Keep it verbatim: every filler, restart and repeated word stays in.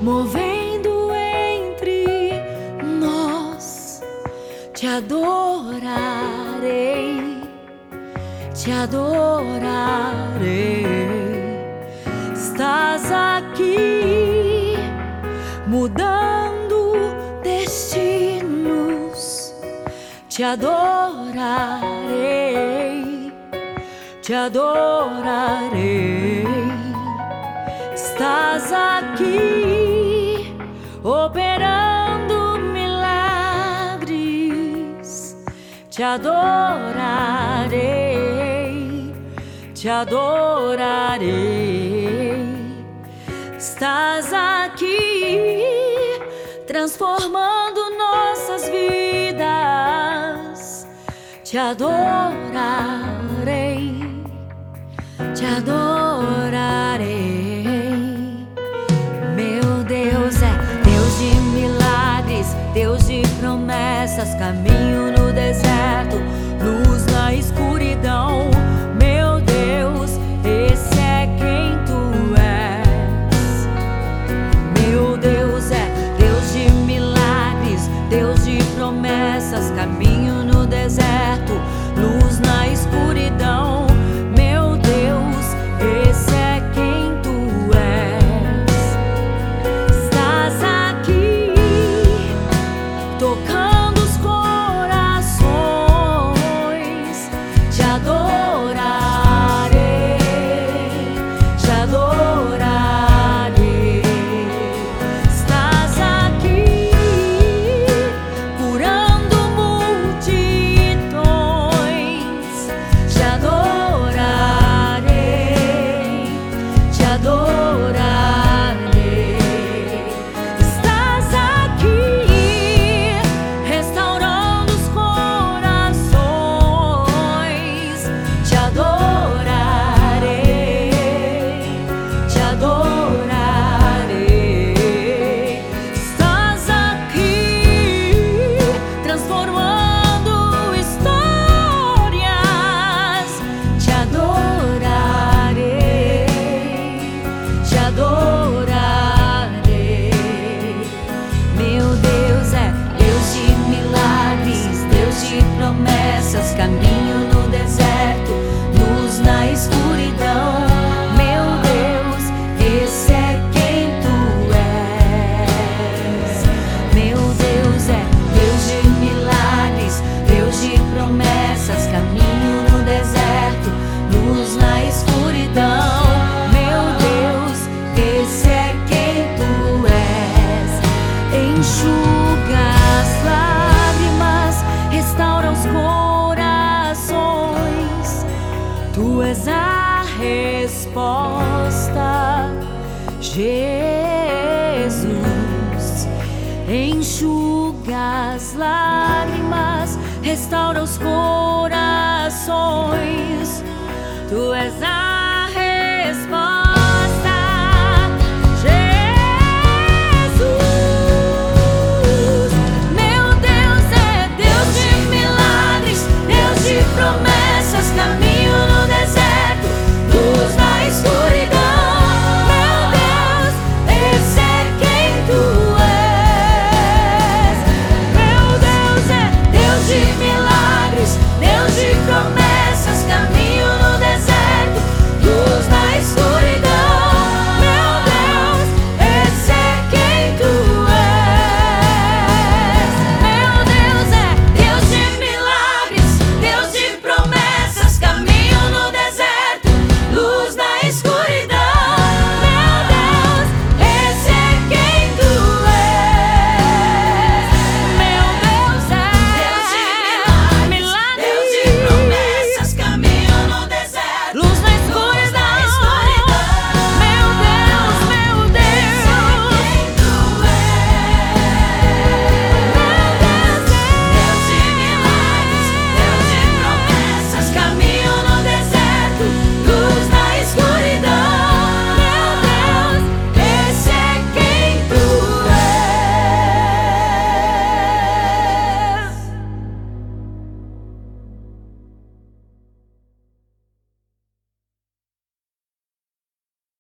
movendo entre nós. Te adorarei, te adorarei. Estás aqui mudando destinos. Te adorarei, te adorarei. Estás aqui operando milagres. Te adorarei, te adorarei. Estás aqui transformando nossas vidas. Te adorarei, te adorarei. Meu Deus é Deus de milagres, Deus de promessas, caminho no deserto, luz na escuridão. Meu Deus, esse é quem tu és. Meu Deus é Deus de milagres, Deus de promessas, caminho no deserto, luz na escuridão. Meu Deus, esse é quem tu és. Estás aqui tocando os corações. Te adorarei, te adorarei. Estás aqui curando multidões. Te adorarei, te adorarei. Estás aqui restaurando os corações. Te adorarei, te adorarei. Estás aqui transformando histórias. Te adorarei, te adorarei. Meu Deus é Deus de milagres, Deus de promessas, caminho no deserto, luz na escuridão. Meu Deus, esse é quem tu és. Meu Deus é Deus de milagres, Deus de promessas, caminho no deserto, luz na escuridão. Meu Deus, esse é quem tu és. Enxuga as lágrimas, restaura os corações. Tu és a resposta, Jesus. Enxuga as lágrimas, restaura os corações. Tu és a resposta, Jesus. Meu Deus é Deus de milagres, Deus de promessas, caminho